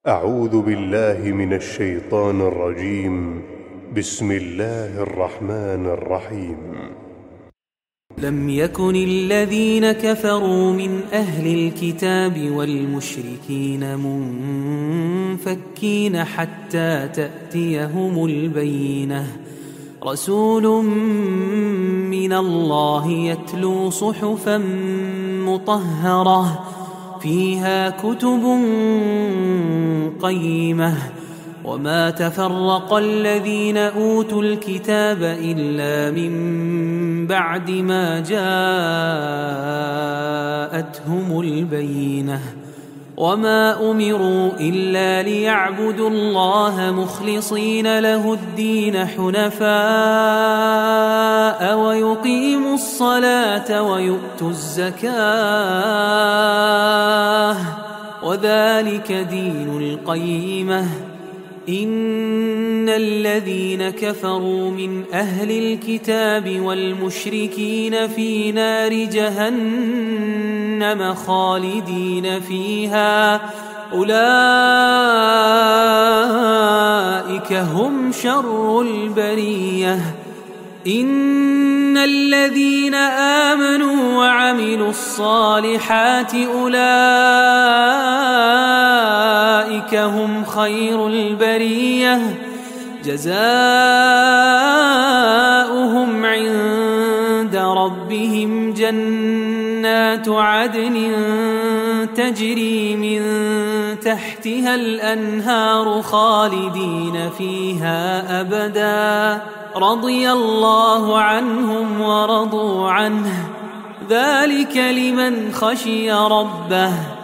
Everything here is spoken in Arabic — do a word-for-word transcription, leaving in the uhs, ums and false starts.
أعوذ بالله من الشيطان الرجيم. بسم الله الرحمن الرحيم. لم يكن الذين كفروا من أهل الكتاب والمشركين منفكين حتى تأتيهم البينة، رسول من الله يتلو صحفا مطهرة فيها كتب قيمة، وما تفرق الذين أوتوا الكتاب إلا من بعد ما جاءتهم البينة، وما أمروا إلا ليعبدوا الله مخلصين له الدين حنفاء ويقيموا الصلاة ويؤتوا الزكاة، وذلك دين القيمة. إن الذين كفروا من أهل الكتاب والمشركين في نار جهنم خالدين فيها، أولئك هم شر البرية. إن الذين آمنوا وعملوا الصالحات أولئك هم خير البرية، جزاؤهم عند ربهم جنات عدن تجري من تحتها الأنهار خالدين فيها أبدا، رضي الله عنهم ورضوا عنه، ذلك لمن خشي ربه.